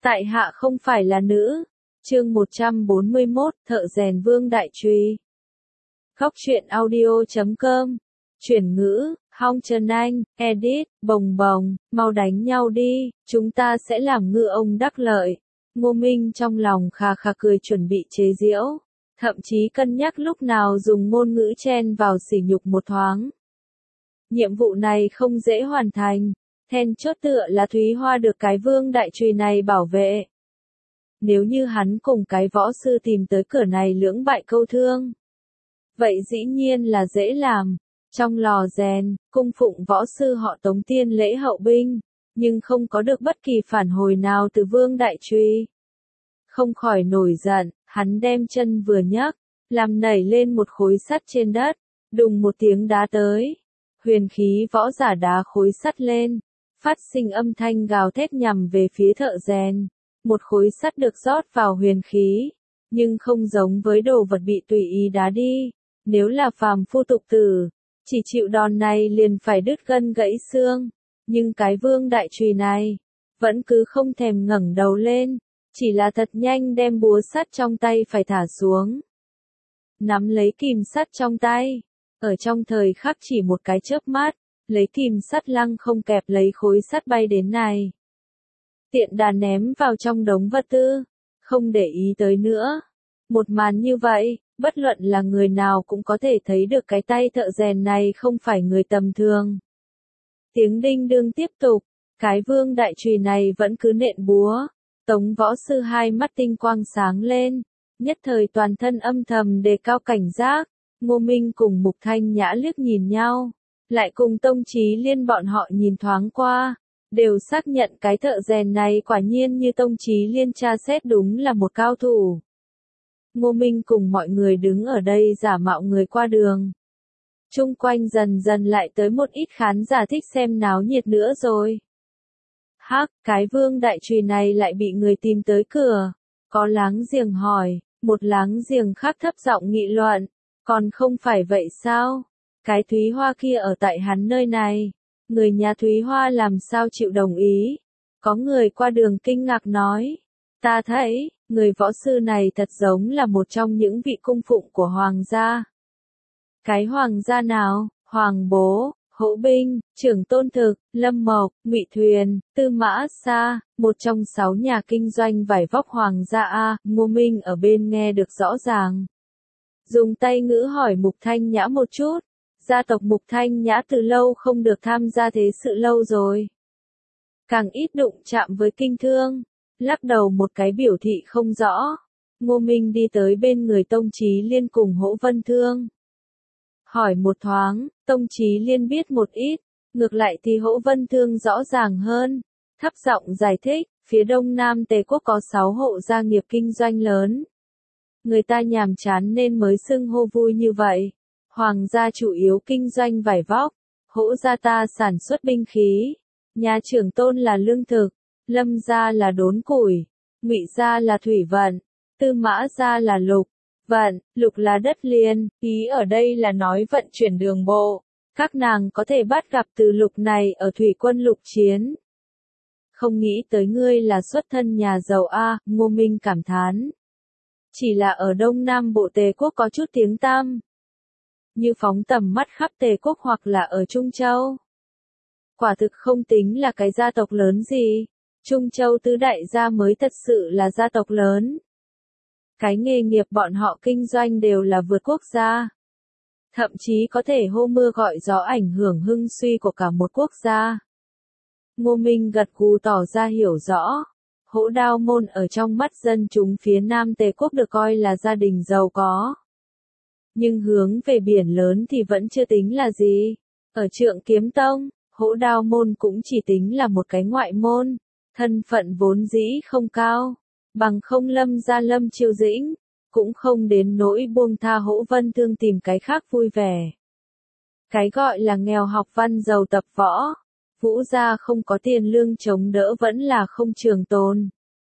Tại hạ không phải là nữ. Chương 141, Thợ rèn Vương Đại Trùy. Góc truyện audio.com. Chuyển ngữ, Hong Trần Anh, edit, bồng bồng, mau đánh nhau đi, chúng ta sẽ làm ngư ông đắc lợi. Ngô Minh trong lòng khà khà cười chuẩn bị chế giễu, thậm chí cân nhắc lúc nào dùng ngôn ngữ chen vào sỉ nhục một thoáng. Nhiệm vụ này không dễ hoàn thành, then chốt tựa là Thúy Hoa được cái Vương Đại Trùy này bảo vệ. Nếu như hắn cùng cái võ sư tìm tới cửa này lưỡng bại câu thương, vậy dĩ nhiên là dễ làm. Trong lò rèn, cung phụng võ sư họ Tống tiên lễ hậu binh, nhưng không có được bất kỳ phản hồi nào từ Vương Đại Trùy. Không khỏi nổi giận, hắn đem chân vừa nhấc, làm nảy lên một khối sắt trên đất, đùng một tiếng đá tới. Huyền khí võ giả đá khối sắt lên, phát sinh âm thanh gào thét nhằm về phía thợ rèn. Một khối sắt được rót vào huyền khí, nhưng không giống với đồ vật bị tùy ý đá đi. Nếu là phàm phu tục tử, chỉ chịu đòn này liền phải đứt gân gãy xương. Nhưng cái Vương Đại Trùy này, vẫn cứ không thèm ngẩng đầu lên, chỉ là thật nhanh đem búa sắt trong tay phải thả xuống. Nắm lấy kìm sắt trong tay, ở trong thời khắc chỉ một cái chớp mắt, lấy kìm sắt lăng không kẹp lấy khối sắt bay đến này. Tiện đà ném vào trong đống vật tư, không để ý tới nữa. Một màn như vậy, bất luận là người nào cũng có thể thấy được cái tay thợ rèn này không phải người tầm thường. Tiếng đinh đương tiếp tục, cái Vương Đại Trùy này vẫn cứ nện búa. Tống võ sư hai mắt tinh quang sáng lên, nhất thời toàn thân âm thầm đề cao cảnh giác. Ngô Minh cùng Mục Thanh Nhã liếc nhìn nhau, lại cùng Tông Chí Liên bọn họ nhìn thoáng qua, đều xác nhận cái thợ rèn này quả nhiên như Tông Chí Liên tra xét đúng là một cao thủ. Ngô Minh cùng mọi người đứng ở đây giả mạo người qua đường. Chung quanh dần dần lại tới một ít khán giả thích xem náo nhiệt nữa rồi. Hắc, cái Vương Đại Trùy này lại bị người tìm tới cửa. Có láng giềng hỏi, một láng giềng khác thấp giọng nghị luận. Còn không phải vậy sao? Cái Thúy Hoa kia ở tại hắn nơi này. Người nhà Thúy Hoa làm sao chịu đồng ý? Có người qua đường kinh ngạc nói. Ta thấy, người võ sư này thật giống là một trong những vị cung phụng của Hoàng gia. Cái Hoàng gia nào? Hoàng Bố, Hỗ Binh, Trưởng Tôn Thực, Lâm Mộc, Ngụy Thuyền, Tư Mã Sa, một trong 6 nhà kinh doanh vải vóc Hoàng gia a. Ngô Minh ở bên nghe được rõ ràng. Dùng tay ngữ hỏi Mục Thanh Nhã một chút. Gia tộc Mục Thanh Nhã từ lâu không được tham gia thế sự lâu rồi. Càng ít đụng chạm với kinh thương. Lắc đầu một cái biểu thị không rõ. Ngô Minh đi tới bên người Tông Chí Liên cùng Hỗ Vân Thương. Hỏi một thoáng, Tông Chí Liên biết một ít, ngược lại thì Hỗ Vân Thương rõ ràng hơn. Thấp giọng giải thích, phía đông nam Tề quốc có 6 hộ gia nghiệp kinh doanh lớn. Người ta nhàm chán nên mới xưng hô vui như vậy. Hoàng gia chủ yếu kinh doanh vải vóc, Hỗ gia ta sản xuất binh khí, nhà Trưởng Tôn là lương thực, Lâm gia là đốn củi, Ngụy gia là thủy vận, Tư Mã gia là lục vận, lục là đất liền, ý ở đây là nói vận chuyển đường bộ. Các nàng có thể bắt gặp từ lục này ở thủy quân lục chiến. Không nghĩ tới ngươi là xuất thân nhà giàu a. Ngô Minh cảm thán. Chỉ là ở Đông Nam Bộ Tề quốc có chút tiếng tăm. Như phóng tầm mắt khắp Tề quốc hoặc là ở Trung Châu. Quả thực không tính là cái gia tộc lớn gì. Trung Châu tứ đại gia mới thật sự là gia tộc lớn. Cái nghề nghiệp bọn họ kinh doanh đều là vượt quốc gia. Thậm chí có thể hô mưa gọi gió ảnh hưởng hưng suy của cả một quốc gia. Ngô Minh gật gù tỏ ra hiểu rõ. Hỗ Đao Môn ở trong mắt dân chúng phía Nam Tề quốc được coi là gia đình giàu có. Nhưng hướng về biển lớn thì vẫn chưa tính là gì. Ở Trượng Kiếm Tông, Hỗ Đao Môn cũng chỉ tính là một cái ngoại môn. Thân phận vốn dĩ không cao. Bằng không Lâm gia Lâm Chiêu Dĩnh, cũng không đến nỗi buông tha Hỗ Vân Thương tìm cái khác vui vẻ. Cái gọi là nghèo học văn giàu tập võ. Vũ gia không có tiền lương chống đỡ vẫn là không trường tồn.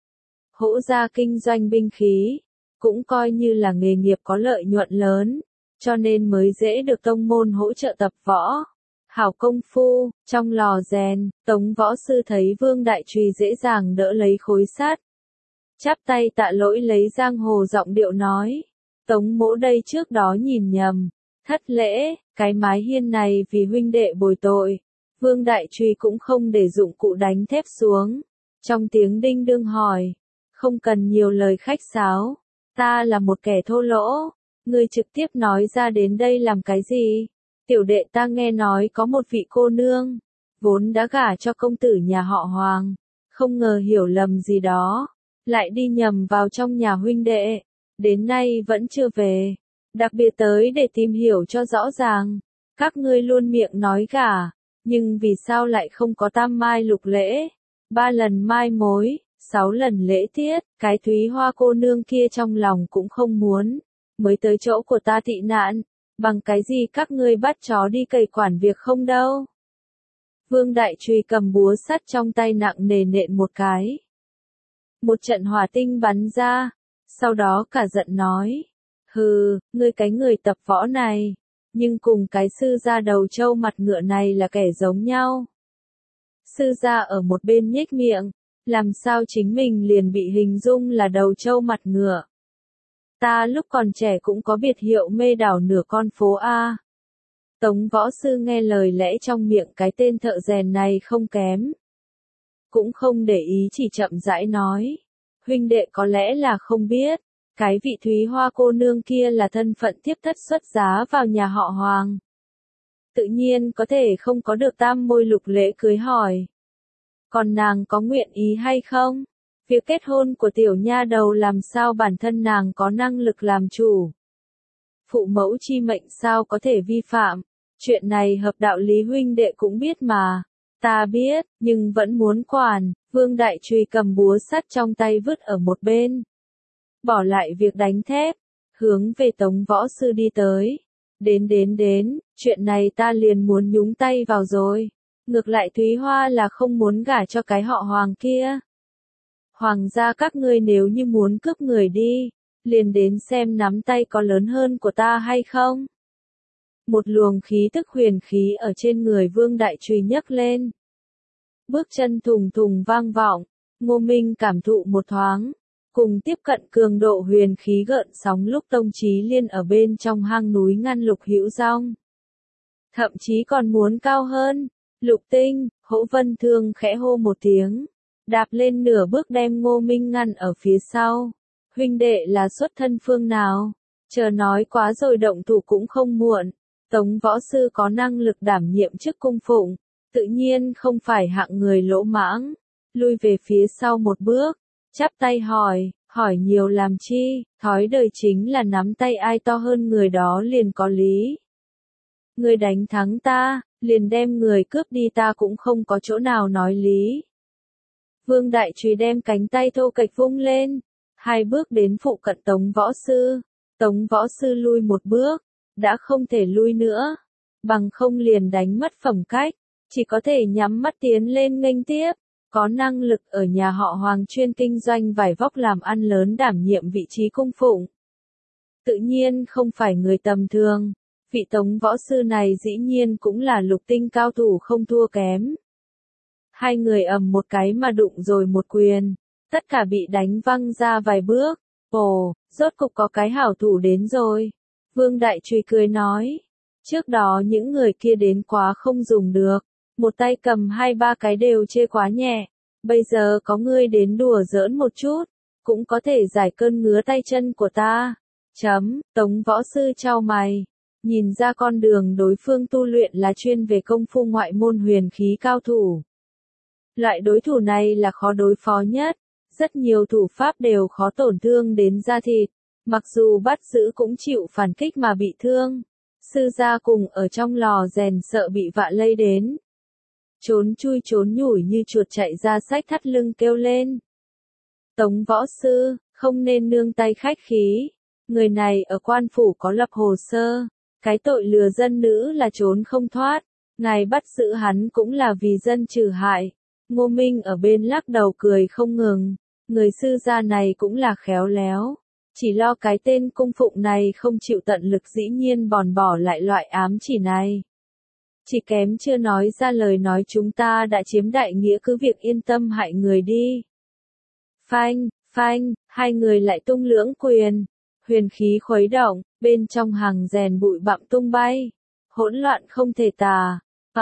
Hỗ gia kinh doanh binh khí, cũng coi như là nghề nghiệp có lợi nhuận lớn, cho nên mới dễ được tông môn hỗ trợ tập võ. Hảo công phu, trong lò rèn, Tống Võ Sư thấy Vương Đại Trùy dễ dàng đỡ lấy khối sắt. Chắp tay tạ lỗi lấy giang hồ giọng điệu nói. Tống mỗ đây trước đó nhìn nhầm. Thất lễ, cái mái hiên này vì huynh đệ bồi tội. Vương Đại Trùy cũng không để dụng cụ đánh thép xuống. Trong tiếng đinh đương hỏi. Không cần nhiều lời khách sáo. Ta là một kẻ thô lỗ. Ngươi trực tiếp nói ra đến đây làm cái gì? Tiểu đệ ta nghe nói có một vị cô nương. Vốn đã gả cho công tử nhà họ Hoàng. Không ngờ hiểu lầm gì đó. Lại đi nhầm vào trong nhà huynh đệ. Đến nay vẫn chưa về. Đặc biệt tới để tìm hiểu cho rõ ràng. Các ngươi luôn miệng nói gả. Nhưng vì sao lại không có tam mai lục lễ? 3 lần mai mối, 6 lần lễ tiết. Cái Thúy Hoa cô nương kia trong lòng cũng không muốn. Mới tới chỗ của ta tị nạn. Bằng cái gì các ngươi bắt chó đi cày quản việc không đâu? Vương Đại Trùy cầm búa sắt trong tay nặng nề nện một cái. Một trận hỏa tinh bắn ra. Sau đó cả giận nói. Hừ, ngươi cái người tập võ này. Nhưng cùng cái sư gia đầu trâu mặt ngựa này là kẻ giống nhau. Sư gia ở một bên nhếch miệng. Làm sao chính mình liền bị hình dung là đầu trâu mặt ngựa. Ta lúc còn trẻ cũng có biệt hiệu mê đảo nửa con phố A. Tống Võ Sư nghe lời lẽ trong miệng cái tên thợ rèn này không kém. Cũng không để ý chỉ chậm rãi nói. Huynh đệ có lẽ là không biết. Cái vị Thúy Hoa cô nương kia là thân phận tiếp thất xuất giá vào nhà họ Hoàng. Tự nhiên có thể không có được tam môi lục lễ cưới hỏi. Còn nàng có nguyện ý hay không? Việc kết hôn của tiểu nha đầu làm sao bản thân nàng có năng lực làm chủ. Phụ mẫu chi mệnh sao có thể vi phạm. Chuyện này hợp đạo lý huynh đệ cũng biết mà. Ta biết, nhưng vẫn muốn quản. Vương Đại Trùy cầm búa sắt trong tay vứt ở một bên. Bỏ lại việc đánh thép. Hướng về Tống Võ Sư đi tới. Đến, chuyện này ta liền muốn nhúng tay vào rồi. Ngược lại Thúy Hoa là không muốn gả cho cái họ Hoàng kia. Hoàng gia các ngươi nếu như muốn cướp người đi, liền đến xem nắm tay có lớn hơn của ta hay không. Một luồng khí tức huyền khí ở trên người Vương Đại Trùy nhấc lên. Bước chân thùng thùng vang vọng, Ngô Minh cảm thụ một thoáng, cùng tiếp cận cường độ huyền khí gợn sóng lúc Tông Chí Liên ở bên trong hang núi ngăn Lục Hữu Dong. Thậm chí còn muốn cao hơn, Lục Tinh, Hỗ Vân Thương khẽ hô một tiếng. Đạp lên nửa bước đem Ngô Minh ngăn ở phía sau. Huynh đệ là xuất thân phương nào? Chờ nói quá rồi động thủ cũng không muộn. Tống Võ Sư có năng lực đảm nhiệm chức cung phụng. Tự nhiên không phải hạng người lỗ mãng. Lui về phía sau một bước. Chắp tay hỏi nhiều làm chi. Thói đời chính là nắm tay ai to hơn người đó liền có lý. Người đánh thắng ta, liền đem người cướp đi ta cũng không có chỗ nào nói lý. Vương Đại Trùy đem cánh tay thô kệch vung lên. 2 bước đến phụ cận Tống Võ Sư. Tống Võ Sư lui một bước. Đã không thể lui nữa. Bằng không liền đánh mất phẩm cách. Chỉ có thể nhắm mắt tiến lên nghênh tiếp. Có năng lực ở nhà họ Hoàng chuyên kinh doanh vải vóc làm ăn lớn đảm nhiệm vị trí cung phụng. Tự nhiên không phải người tầm thường. Vị Tống Võ Sư này dĩ nhiên cũng là lục tinh cao thủ không thua kém. 2 người ầm một cái mà đụng rồi một quyền. Tất cả bị đánh văng ra vài bước. Ồ, rốt cục có cái hảo thủ đến rồi. Vương Đại Trùy cười nói. Trước đó những người kia đến quá không dùng được. Một tay cầm 2-3 cái đều chê quá nhẹ. Bây giờ có ngươi đến đùa giỡn một chút. Cũng có thể giải cơn ngứa tay chân của ta. Tống Võ Sư chau mày. Nhìn ra con đường đối phương tu luyện là chuyên về công phu ngoại môn huyền khí cao thủ. Loại đối thủ này là khó đối phó nhất. Rất nhiều thủ pháp đều khó tổn thương đến da thịt. Mặc dù bắt giữ cũng chịu phản kích mà bị thương. Sư gia cùng ở trong lò rèn sợ bị vạ lây đến. Trốn chui trốn nhủi như chuột chạy ra xách thắt lưng kêu lên. Tống Võ Sư, không nên nương tay khách khí. Người này ở quan phủ có lập hồ sơ. Cái tội lừa dân nữ là trốn không thoát. Ngài bắt giữ hắn cũng là vì dân trừ hại. Ngô Minh ở bên lắc đầu cười không ngừng. Người sư gia này cũng là khéo léo. Chỉ lo cái tên cung phụng này không chịu tận lực dĩ nhiên bòn bỏ lại loại ám chỉ này. Chỉ kém chưa nói ra lời nói chúng ta đã chiếm đại nghĩa, cứ việc yên tâm hại người đi. Phanh, phanh, hai người lại tung lưỡng quyền. Huyền khí khuấy động, bên trong hàng rèn bụi bặm tung bay. Hỗn loạn không thể tả.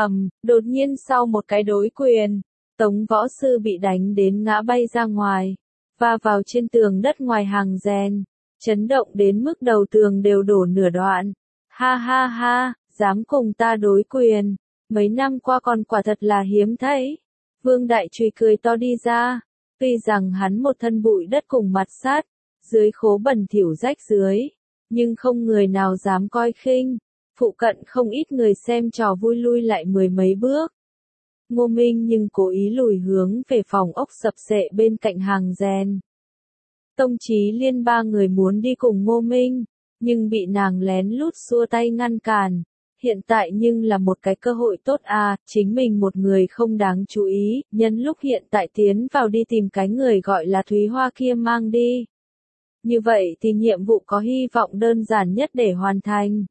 Đột nhiên sau một cái đối quyền, Tống võ sư bị đánh đến ngã bay ra ngoài, va vào trên tường đất ngoài hàng rèn, chấn động đến mức đầu tường đều đổ nửa đoạn. Ha ha ha, dám cùng ta đối quyền, mấy năm qua còn quả thật là hiếm thấy. Vương Đại Trùy cười to đi ra, tuy rằng hắn một thân bụi đất cùng mặt sát, dưới khố bẩn thỉu rách dưới, nhưng không người nào dám coi khinh. Phụ cận không ít người xem trò vui lui lại mười mấy bước. Ngô Minh nhưng cố ý lùi hướng về phòng ốc sập xệ bên cạnh hàng rèn. Tông Chí Liên ba người muốn đi cùng Ngô Minh, nhưng bị nàng lén lút xua tay ngăn cản. Hiện tại nhưng là một cái cơ hội tốt à, chính mình một người không đáng chú ý, nhân lúc hiện tại tiến vào đi tìm cái người gọi là Thúy Hoa kia mang đi. Như vậy thì nhiệm vụ có hy vọng đơn giản nhất để hoàn thành.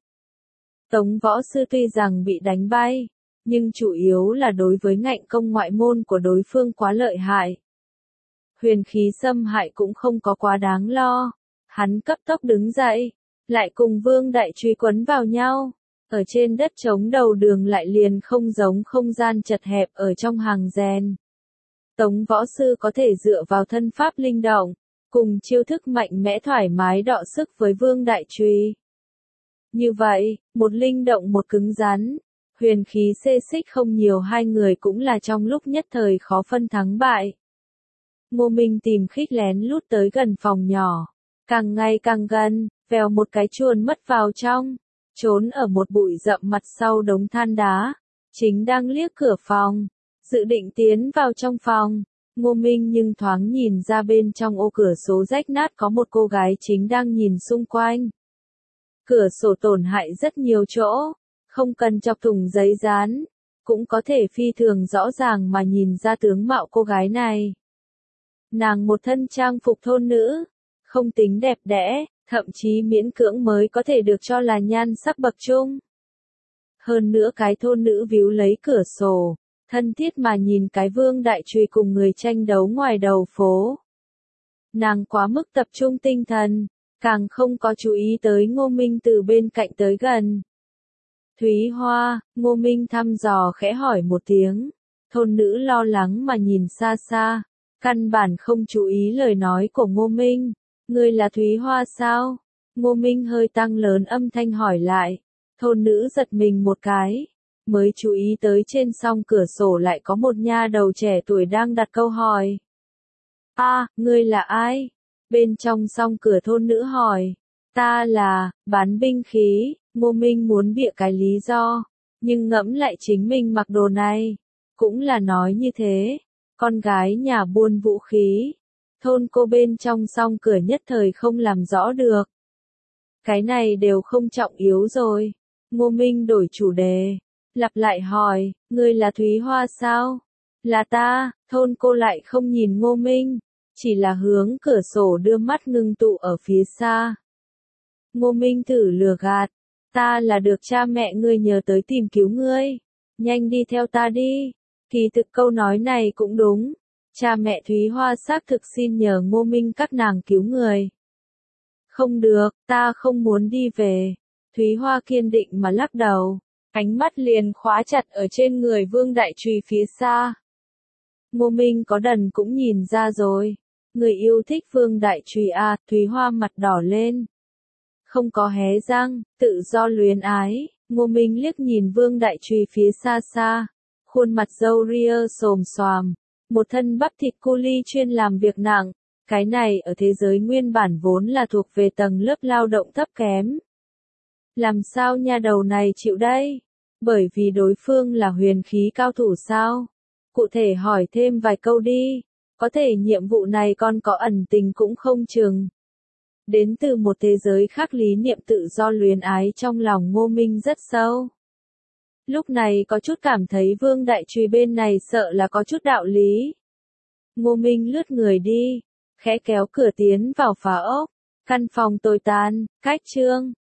Tống võ sư tuy rằng bị đánh bay, nhưng chủ yếu là đối với ngạnh công ngoại môn của đối phương quá lợi hại. Huyền khí xâm hại cũng không có quá đáng lo. Hắn cấp tốc đứng dậy, lại cùng Vương Đại Trùy quấn vào nhau. Ở trên đất trống đầu đường lại liền không giống không gian chật hẹp ở trong hàng rèn. Tống võ sư có thể dựa vào thân pháp linh động, cùng chiêu thức mạnh mẽ thoải mái đọ sức với Vương Đại Trùy. Như vậy, một linh động một cứng rắn, huyền khí xê xích không nhiều, hai người cũng là trong lúc nhất thời khó phân thắng bại. Ngô Minh tìm khích lén lút tới gần phòng nhỏ, càng ngày càng gần, vèo một cái chuồn mất vào trong, trốn ở một bụi rậm mặt sau đống than đá, chính đang liếc cửa phòng, dự định tiến vào trong phòng. Ngô Minh nhưng thoáng nhìn ra bên trong ô cửa sổ rách nát có một cô gái chính đang nhìn xung quanh. Cửa sổ tổn hại rất nhiều chỗ, không cần chọc thủng giấy dán, cũng có thể phi thường rõ ràng mà nhìn ra tướng mạo cô gái này. Nàng một thân trang phục thôn nữ, không tính đẹp đẽ, thậm chí miễn cưỡng mới có thể được cho là nhan sắc bậc trung. Hơn nữa cái thôn nữ víu lấy cửa sổ, thân thiết mà nhìn cái Vương Đại Trùy cùng người tranh đấu ngoài đầu phố. Nàng quá mức tập trung tinh thần, càng không có chú ý tới Ngô Minh từ bên cạnh tới gần. Thúy Hoa, Ngô Minh thăm dò khẽ hỏi một tiếng. Thôn nữ lo lắng mà nhìn xa xa, căn bản không chú ý lời nói của Ngô Minh. Ngươi là Thúy Hoa sao? Ngô Minh hơi tăng lớn âm thanh hỏi lại. Thôn nữ giật mình một cái, mới chú ý tới trên song cửa sổ lại có một nha đầu trẻ tuổi đang đặt câu hỏi. Ngươi là ai? Bên trong song cửa thôn nữ hỏi. Ta là, bán binh khí. Ngô Minh muốn bịa cái lý do, nhưng ngẫm lại chính mình mặc đồ này, cũng là nói như thế. Con gái nhà buôn vũ khí. Thôn cô bên trong song cửa nhất thời không làm rõ được. Cái này đều không trọng yếu rồi. Ngô Minh đổi chủ đề, lặp lại hỏi, ngươi là Thúy Hoa sao? Là ta. Thôn cô lại không nhìn Ngô Minh, chỉ là hướng cửa sổ đưa mắt ngưng tụ ở phía xa. Ngô Minh thử lừa gạt, ta là được cha mẹ ngươi nhờ tới tìm cứu ngươi, nhanh đi theo ta đi. Kỳ thực câu nói này cũng đúng, cha mẹ Thúy Hoa xác thực xin nhờ Ngô Minh các nàng cứu người. Không được, ta không muốn đi về. Thúy Hoa kiên định mà lắc đầu, ánh mắt liền khóa chặt ở trên người Vương Đại Trùy phía xa. Ngô Minh có đần cũng nhìn ra rồi, người yêu thích Vương Đại Trùy à? Thúy Hoa mặt đỏ lên, không có hé răng, tự do luyến ái. Ngô Minh liếc nhìn Vương Đại Trùy phía xa xa, khuôn mặt râu ria xồm xoàm, một thân bắp thịt cu li chuyên làm việc nặng. Cái này ở thế giới nguyên bản vốn là thuộc về tầng lớp lao động thấp kém. Làm sao nha đầu này chịu đây? Bởi vì đối phương là huyền khí cao thủ sao? Cụ thể hỏi thêm vài câu đi, có thể nhiệm vụ này còn có ẩn tình cũng không chừng. Đến từ một thế giới khác lý niệm tự do luyến ái trong lòng Ngô Minh rất sâu. Lúc này có chút cảm thấy Vương Đại Trùy bên này sợ là có chút đạo lý. Ngô Minh lướt người đi, khẽ kéo cửa tiến vào phá ốc. Căn phòng tồi tàn, cách chương.